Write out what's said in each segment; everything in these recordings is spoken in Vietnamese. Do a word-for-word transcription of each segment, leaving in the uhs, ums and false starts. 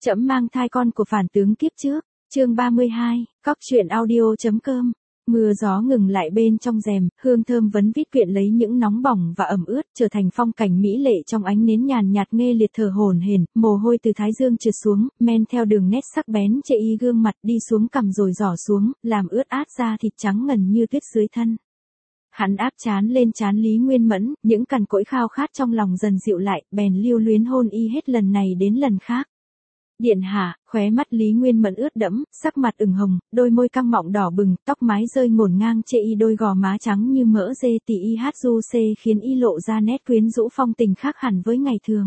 Trẫm mang thai con của phản tướng kiếp trước, chương ba mươi hai, cóc truyện audio.com. Mưa gió ngừng lại bên trong rèm, hương thơm vấn vít quyện lấy những nóng bỏng và ẩm ướt, trở thành phong cảnh mỹ lệ trong ánh nến nhàn nhạt. Nghe Liệt thở hổn hển, mồ hôi từ thái dương trượt xuống, men theo đường nét sắc bén chệ y gương mặt đi xuống cằm rồi rỏ xuống, làm ướt át da thịt trắng ngần như tuyết dưới thân. Hắn áp trán lên trán Lý Nguyên Mẫn, những cằn cỗi khao khát trong lòng dần dịu lại, bèn lưu luyến hôn y hết lần này đến lần khác. Điện hạ, khóe mắt Lý Nguyên Mẫn ướt đẫm, sắc mặt ửng hồng, đôi môi căng mọng đỏ bừng, tóc mái rơi ngổn ngang chệ y đôi gò má trắng như mỡ dê tỉ y hát du xê khiến y lộ ra nét quyến rũ phong tình khác hẳn với ngày thường.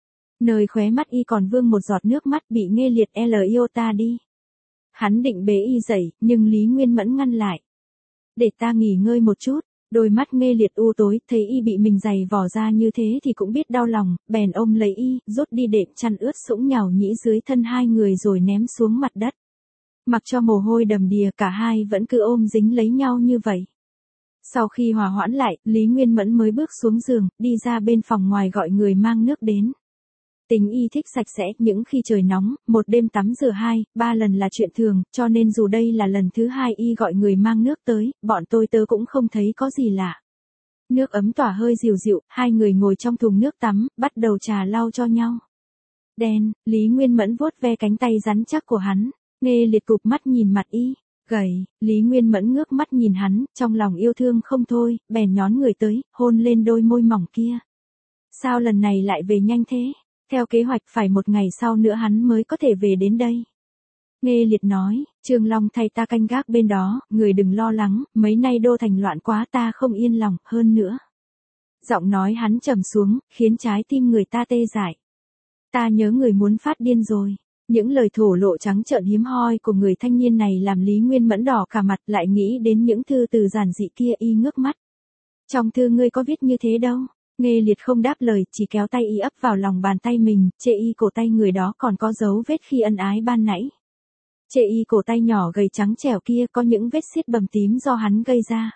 Nơi khóe mắt y còn vương một giọt nước mắt bị Nghe Liệt l iota đi. Hắn định bế y dậy, nhưng Lý Nguyên Mẫn ngăn lại. Để ta nghỉ ngơi một chút. Đôi mắt Nghe Liệt u tối, thấy y bị mình giày vò ra như thế thì cũng biết đau lòng, bèn ôm lấy y, rút đi đệm chăn ướt sũng nhàu nhĩ dưới thân hai người rồi ném xuống mặt đất. Mặc cho mồ hôi đầm đìa, cả hai vẫn cứ ôm dính lấy nhau như vậy. Sau khi hòa hoãn lại, Lý Nguyên Mẫn mới bước xuống giường, đi ra bên phòng ngoài gọi người mang nước đến. Tính y thích sạch sẽ, những khi trời nóng, một đêm tắm rửa hai, ba lần là chuyện thường, cho nên dù đây là lần thứ hai y gọi người mang nước tới, bọn tôi tớ cũng không thấy có gì lạ. Nước ấm tỏa hơi dịu dịu, hai người ngồi trong thùng nước tắm, bắt đầu trà lau cho nhau. Đen, Lý Nguyên Mẫn vuốt ve cánh tay rắn chắc của hắn, Nghe Liệt cụp mắt nhìn mặt y, gầy, Lý Nguyên Mẫn ngước mắt nhìn hắn, trong lòng yêu thương không thôi, bèn nhón người tới, hôn lên đôi môi mỏng kia. Sao lần này lại về nhanh thế? Theo kế hoạch phải một ngày sau nữa hắn mới có thể về đến đây. Nghe Liệt nói, Trương Long thay ta canh gác bên đó, người đừng lo lắng, mấy nay đô thành loạn quá ta không yên lòng, hơn nữa. Giọng nói hắn trầm xuống, khiến trái tim người ta tê dại. Ta nhớ người muốn phát điên rồi. Những lời thổ lộ trắng trợn hiếm hoi của người thanh niên này làm Lý Nguyên Mẫn đỏ cả mặt, lại nghĩ đến những thư từ giản dị kia y ngước mắt. Trong thư ngươi có viết như thế đâu. Nghe Liệt không đáp lời, chỉ kéo tay y ấp vào lòng bàn tay mình, chệ y cổ tay người đó còn có dấu vết khi ân ái ban nãy. Chệ y cổ tay nhỏ gầy trắng trẻo kia có những vết xiết bầm tím do hắn gây ra.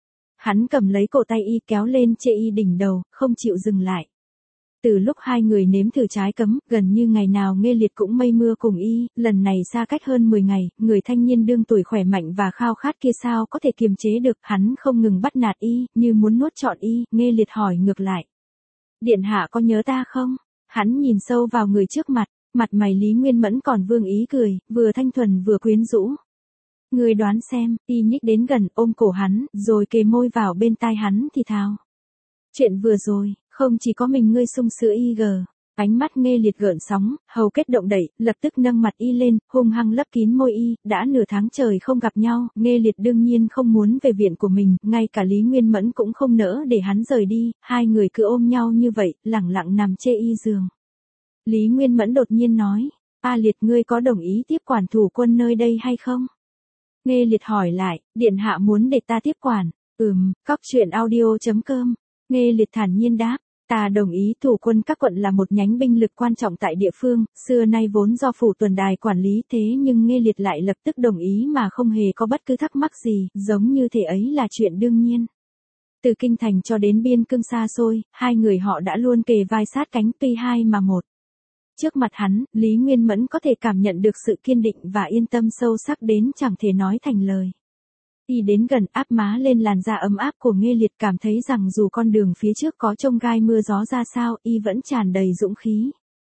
Hắn cầm lấy cổ tay y kéo lên chệ y đỉnh đầu, không chịu dừng lại. Từ lúc hai người nếm thử trái cấm, gần như ngày nào Nghe Liệt cũng mây mưa cùng y, lần này xa cách hơn mười ngày, người thanh niên đương tuổi khỏe mạnh và khao khát kia sao có thể kiềm chế được, hắn không ngừng bắt nạt y, như muốn nuốt trọn y, Nghe Liệt hỏi ngược lại. Điện hạ có nhớ ta không? Hắn nhìn sâu vào người trước mặt, mặt mày Lý Nguyên Mẫn còn vương ý cười, vừa thanh thuần vừa quyến rũ. Người đoán xem, y nhích đến gần ôm cổ hắn, rồi kề môi vào bên tai hắn thì thào. Chuyện vừa rồi, không chỉ có mình ngươi sung sữa y gờ. Ánh mắt Nghe Liệt gợn sóng, hầu kết động đẩy, lập tức nâng mặt y lên, hung hăng lấp kín môi y, đã nửa tháng trời không gặp nhau, Nghe Liệt đương nhiên không muốn về viện của mình, ngay cả Lý Nguyên Mẫn cũng không nỡ để hắn rời đi, hai người cứ ôm nhau như vậy, lẳng lặng nằm chê y giường. Lý Nguyên Mẫn đột nhiên nói, A Liệt ngươi có đồng ý tiếp quản thủ quân nơi đây hay không? Nghe Liệt hỏi lại, điện hạ muốn để ta tiếp quản, ừm, cóc truyện audio.com. Nghe Liệt thản nhiên đáp, ta đồng ý. Thủ quân các quận là một nhánh binh lực quan trọng tại địa phương, xưa nay vốn do phủ tuần đài quản lý, thế nhưng Nghe Liệt lại lập tức đồng ý mà không hề có bất cứ thắc mắc gì, giống như thể ấy là chuyện đương nhiên. Từ kinh thành cho đến biên cương xa xôi, hai người họ đã luôn kề vai sát cánh tuy hai mà một. Trước mặt hắn, Lý Nguyên Mẫn có thể cảm nhận được sự kiên định và yên tâm sâu sắc đến chẳng thể nói thành lời. Y đến gần áp má lên làn da ấm áp của Nghe Liệt, cảm thấy rằng dù con đường phía trước có chông gai mưa gió ra sao, y vẫn tràn đầy dũng khí.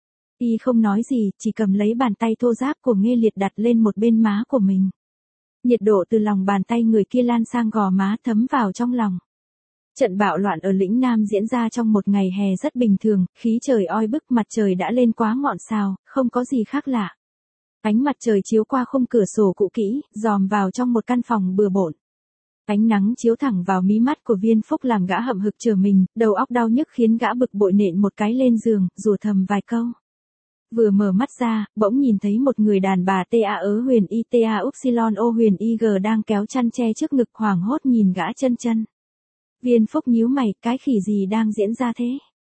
Y không nói gì, chỉ cầm lấy bàn tay thô ráp của Nghe Liệt đặt lên một bên má của mình. Nhiệt độ từ lòng bàn tay người kia lan sang gò má thấm vào trong lòng. Trận bạo loạn ở lĩnh Nam diễn ra trong một ngày hè rất bình thường, khí trời oi bức, mặt trời đã lên quá ngọn sao, không có gì khác lạ. Ánh mặt trời chiếu qua khung cửa sổ cũ kỹ, dòm vào trong một căn phòng bừa bộn. Ánh nắng chiếu thẳng vào mí mắt của Viên Phúc làm gã hậm hực chờ mình, đầu óc đau nhức khiến gã bực bội nện một cái lên giường, rủa thầm vài câu. Vừa mở mắt ra, bỗng nhìn thấy một người đàn bà ta ớ huyền y ta upsilon o huyền y g đang kéo chăn che trước ngực, hoảng hốt nhìn gã chân chân. Viên Phúc nhíu mày, cái khỉ gì đang diễn ra thế?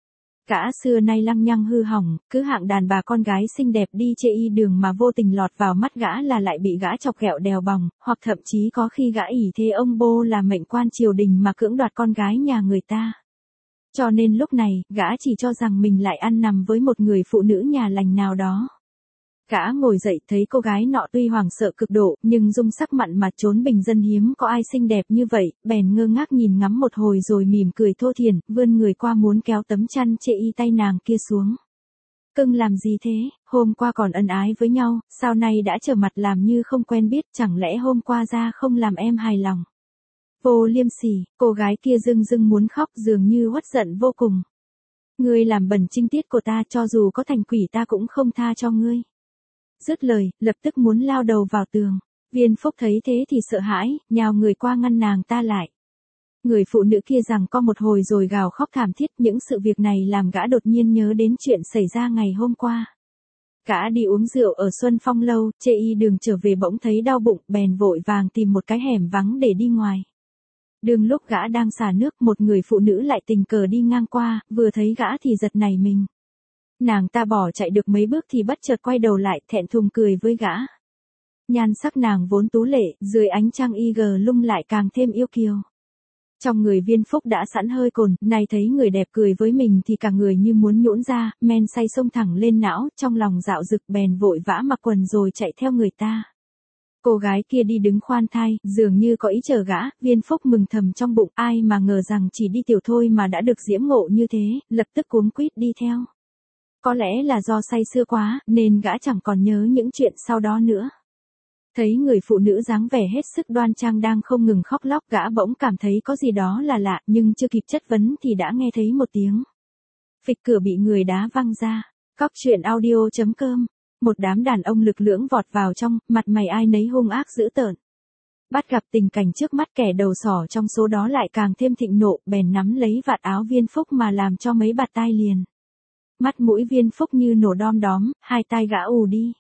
Gã xưa nay lăng nhăng hư hỏng, cứ hạng đàn bà con gái xinh đẹp đi chê y đường mà vô tình lọt vào mắt gã là lại bị gã chọc ghẹo đèo bòng, hoặc thậm chí có khi gã ỷ thế ông bô là mệnh quan triều đình mà cưỡng đoạt con gái nhà người ta. Cho nên lúc này, gã chỉ cho rằng mình lại ăn nằm với một người phụ nữ nhà lành nào đó. Gã ngồi dậy thấy cô gái nọ tuy hoảng sợ cực độ, nhưng dung sắc mặn mà trốn bình dân hiếm có ai xinh đẹp như vậy, bèn ngơ ngác nhìn ngắm một hồi rồi mỉm cười thô thiển, vươn người qua muốn kéo tấm chăn chê y tay nàng kia xuống. Cưng làm gì thế, hôm qua còn ân ái với nhau, sao nay đã trở mặt làm như không quen biết, chẳng lẽ hôm qua ra không làm em hài lòng. Vô liêm sỉ, cô gái kia rưng rưng muốn khóc dường như uất giận vô cùng. Ngươi làm bẩn trinh tiết của ta, cho dù có thành quỷ ta cũng không tha cho ngươi. Dứt lời, lập tức muốn lao đầu vào tường. Viên Phúc thấy thế thì sợ hãi, nhào người qua ngăn nàng ta lại. Người phụ nữ kia rằng co một hồi rồi gào khóc thảm thiết, những sự việc này làm gã đột nhiên nhớ đến chuyện xảy ra ngày hôm qua. Gã đi uống rượu ở Xuân Phong lâu, chê y đường trở về bỗng thấy đau bụng, bèn vội vàng tìm một cái hẻm vắng để đi ngoài. Đường lúc gã đang xả nước, một người phụ nữ lại tình cờ đi ngang qua, vừa thấy gã thì giật nảy mình. Nàng ta bỏ chạy được mấy bước thì bất chợt quay đầu lại, thẹn thùng cười với gã. Nhan sắc nàng vốn tú lệ, dưới ánh trăng y gờ lung lại càng thêm yêu kiều. Trong người Viên Phúc đã sẵn hơi cồn, nay thấy người đẹp cười với mình thì cả người như muốn nhũn ra, men say xông thẳng lên não, trong lòng dạo dực bèn vội vã mặc quần rồi chạy theo người ta. Cô gái kia đi đứng khoan thai, dường như có ý chờ gã, Viên Phúc mừng thầm trong bụng, ai mà ngờ rằng chỉ đi tiểu thôi mà đã được diễm ngộ như thế, lập tức cuống quýt đi theo. Có lẽ là do say sưa quá, nên gã chẳng còn nhớ những chuyện sau đó nữa. Thấy người phụ nữ dáng vẻ hết sức đoan trang đang không ngừng khóc lóc, gã bỗng cảm thấy có gì đó là lạ, nhưng chưa kịp chất vấn thì đã nghe thấy một tiếng. Phịch, cửa bị người đá văng ra. Cóc truyện audio chấm com. Một đám đàn ông lực lưỡng vọt vào trong, mặt mày ai nấy hung ác dữ tợn. Bắt gặp tình cảnh trước mắt, kẻ đầu sỏ trong số đó lại càng thêm thịnh nộ, bèn nắm lấy vạt áo Viên Phúc mà làm cho mấy bạt tai liền. Mắt mũi Viên Phúc như nổ đom đóm, hai tai gã ù đi.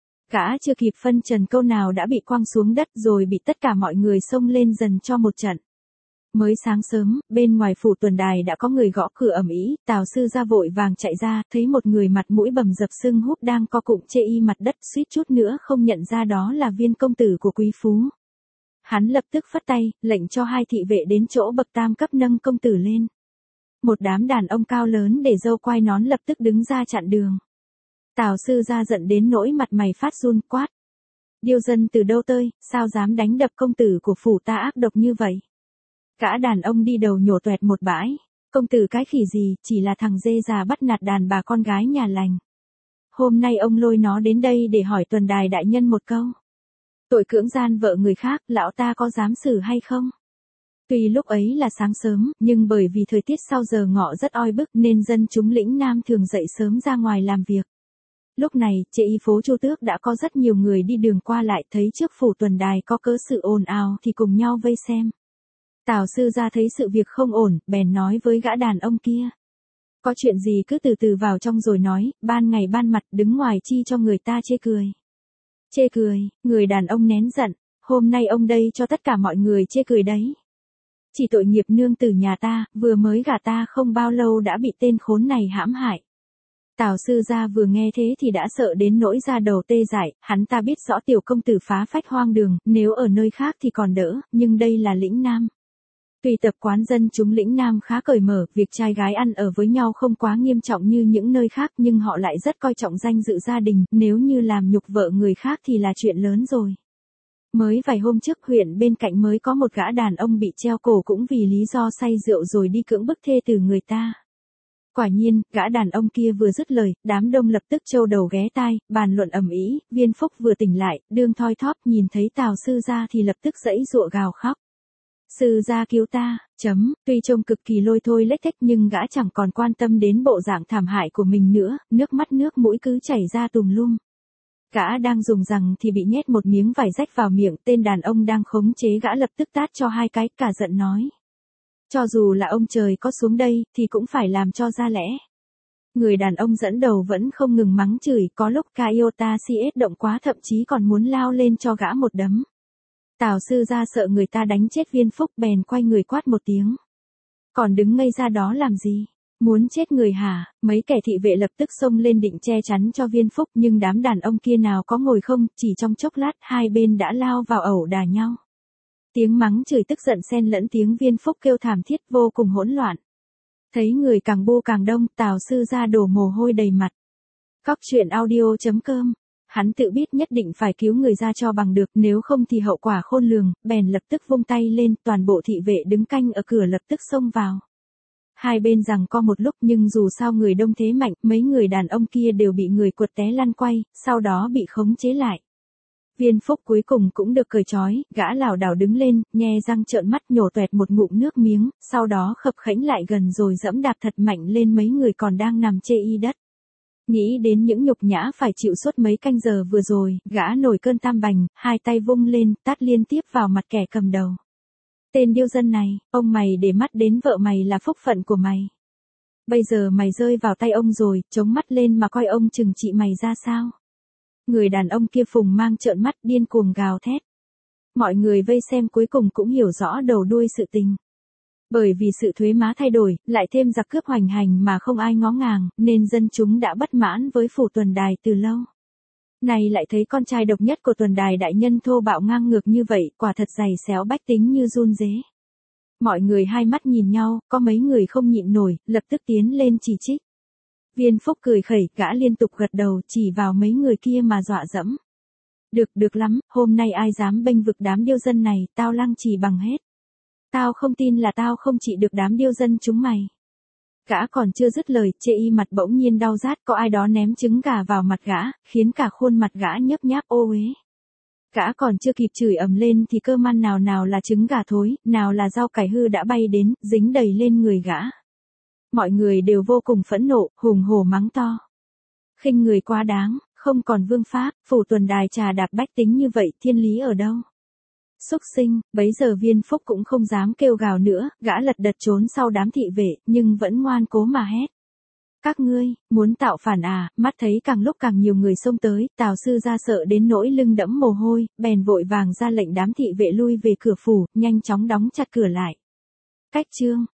Gã chưa kịp phân trần câu nào đã bị quăng xuống đất rồi bị tất cả mọi người xông lên dần cho một trận. Mới sáng sớm, bên ngoài phủ tuần đài đã có người gõ cửa ầm ĩ, Tào sư ra vội vàng chạy ra, thấy một người mặt mũi bầm dập sưng húp đang co cụm chê y mặt đất, suýt chút nữa không nhận ra đó là Viên công tử của quý phú. Hắn lập tức phất tay, lệnh cho hai thị vệ đến chỗ bậc tam cấp nâng công tử lên. Một đám đàn ông cao lớn để râu quai nón lập tức đứng ra chặn đường. Tào sư ra giận đến nỗi mặt mày phát run, quát. Điêu dân từ đâu tơi, sao dám đánh đập công tử của phủ ta ác độc như vậy? Gã đàn ông đi đầu nhổ toẹt một bãi. Công tử cái khỉ gì, chỉ là thằng dê già bắt nạt đàn bà con gái nhà lành. Hôm nay ông lôi nó đến đây để hỏi tuần đài đại nhân một câu. Tội cưỡng gian vợ người khác, lão ta có dám xử hay không? Tuy lúc ấy là sáng sớm, nhưng bởi vì thời tiết sau giờ ngọ rất oi bức nên dân chúng lĩnh Nam thường dậy sớm ra ngoài làm việc. Lúc này, chợ y phố Chu Tước đã có rất nhiều người đi đường qua lại, thấy trước phủ tuần đài có cớ sự ồn ào thì cùng nhau vây xem. Tào sư ra thấy sự việc không ổn, bèn nói với gã đàn ông kia. Có chuyện gì cứ từ từ vào trong rồi nói, ban ngày ban mặt đứng ngoài chi cho người ta chê cười. Chê cười, người đàn ông nén giận, hôm nay ông đây cho tất cả mọi người chê cười đấy. Chỉ tội nghiệp nương tử nhà ta, vừa mới gả ta không bao lâu đã bị tên khốn này hãm hại. Tào sư gia vừa nghe thế thì đã sợ đến nỗi da đầu tê dại, hắn ta biết rõ tiểu công tử phá phách hoang đường, nếu ở nơi khác thì còn đỡ, nhưng đây là lĩnh Nam. Tuy tập quán dân chúng lĩnh Nam khá cởi mở, việc trai gái ăn ở với nhau không quá nghiêm trọng như những nơi khác, nhưng họ lại rất coi trọng danh dự gia đình, nếu như làm nhục vợ người khác thì là chuyện lớn rồi. Mới vài hôm trước huyện bên cạnh mới có một gã đàn ông bị treo cổ cũng vì lý do say rượu rồi đi cưỡng bức thê từ người ta. Quả nhiên, gã đàn ông kia vừa dứt lời, đám đông lập tức trâu đầu ghé tai, bàn luận ầm ĩ. Viên Phúc vừa tỉnh lại, đương thoi thóp nhìn thấy Tào sư gia thì lập tức giãy giụa gào khóc. Sư gia cứu ta, chấm, tuy trông cực kỳ lôi thôi lếch thếch nhưng gã chẳng còn quan tâm đến bộ dạng thảm hại của mình nữa, nước mắt nước mũi cứ chảy ra tùm lum. Gã đang dùng rằng thì bị nhét một miếng vải rách vào miệng, tên đàn ông đang khống chế gã lập tức tát cho hai cái, cả giận nói. Cho dù là ông trời có xuống đây, thì cũng phải làm cho ra lẽ. Người đàn ông dẫn đầu vẫn không ngừng mắng chửi, có lúc Kaiota si ết động quá thậm chí còn muốn lao lên cho gã một đấm. Tào sư ra sợ người ta đánh chết Viên Phúc bèn quay người quát một tiếng. Còn đứng ngây ra đó làm gì? Muốn chết người hả? Mấy kẻ thị vệ lập tức xông lên định che chắn cho Viên Phúc nhưng đám đàn ông kia nào có ngồi không, chỉ trong chốc lát hai bên đã lao vào ẩu đả nhau. Tiếng mắng chửi tức giận xen lẫn tiếng Viên Phúc kêu thảm thiết vô cùng hỗn loạn. Thấy người càng bu càng đông, Tào sư ra đổ mồ hôi đầy mặt. Cóc truyện audio chấm com Hắn tự biết nhất định phải cứu người ra cho bằng được, nếu không thì hậu quả khôn lường, bèn lập tức vung tay lên, toàn bộ thị vệ đứng canh ở cửa lập tức xông vào. Hai bên giằng co một lúc nhưng dù sao người đông thế mạnh, mấy người đàn ông kia đều bị người quật té lăn quay, sau đó bị khống chế lại. Viên Phúc cuối cùng cũng được cởi trói, gã lảo đảo đứng lên, nhe răng trợn mắt nhổ toẹt một ngụm nước miếng, sau đó khập khẽnh lại gần rồi giẫm đạp thật mạnh lên mấy người còn đang nằm chê y đất. Nghĩ đến những nhục nhã phải chịu suốt mấy canh giờ vừa rồi, gã nổi cơn tam bành, hai tay vung lên, tát liên tiếp vào mặt kẻ cầm đầu. Tên điêu dân này, ông mày để mắt đến vợ mày là phúc phận của mày. Bây giờ mày rơi vào tay ông rồi, chống mắt lên mà coi ông trừng trị mày ra sao. Người đàn ông kia phùng mang trợn mắt điên cuồng gào thét. Mọi người vây xem cuối cùng cũng hiểu rõ đầu đuôi sự tình. Bởi vì sự thuế má thay đổi, lại thêm giặc cướp hoành hành mà không ai ngó ngàng, nên dân chúng đã bất mãn với phủ tuần đài từ lâu. Này lại thấy con trai độc nhất của tuần đài đại nhân thô bạo ngang ngược như vậy, quả thật giày xéo bách tính như run rế. Mọi người hai mắt nhìn nhau, có mấy người không nhịn nổi, lập tức tiến lên chỉ trích. Viên Phúc cười khẩy, gã liên tục gật đầu chỉ vào mấy người kia mà dọa dẫm. Được, được lắm, hôm nay ai dám bênh vực đám điêu dân này, tao lăng trì bằng hết. Tao không tin là tao không trị được đám điêu dân chúng mày. Gã còn chưa dứt lời, chê y mặt bỗng nhiên đau rát, có ai đó ném trứng gà vào mặt gã, khiến cả khuôn mặt gã nhấp nháp ô uế. Gã còn chưa kịp chửi ầm lên thì cơ man nào nào là trứng gà thối, nào là rau cải hư đã bay đến, dính đầy lên người gã. Mọi người đều vô cùng phẫn nộ, hùng hổ mắng to. Khinh người quá đáng, không còn vương pháp, phủ tuần đài trà đạp bách tính như vậy, thiên lý ở đâu? Xúc sinh, bấy giờ Viên Phúc cũng không dám kêu gào nữa, gã lật đật trốn sau đám thị vệ, nhưng vẫn ngoan cố mà hét. Các ngươi, muốn tạo phản à, mắt thấy càng lúc càng nhiều người xông tới, Tào sư ra sợ đến nỗi lưng đẫm mồ hôi, bèn vội vàng ra lệnh đám thị vệ lui về cửa phủ, nhanh chóng đóng chặt cửa lại. Cách chương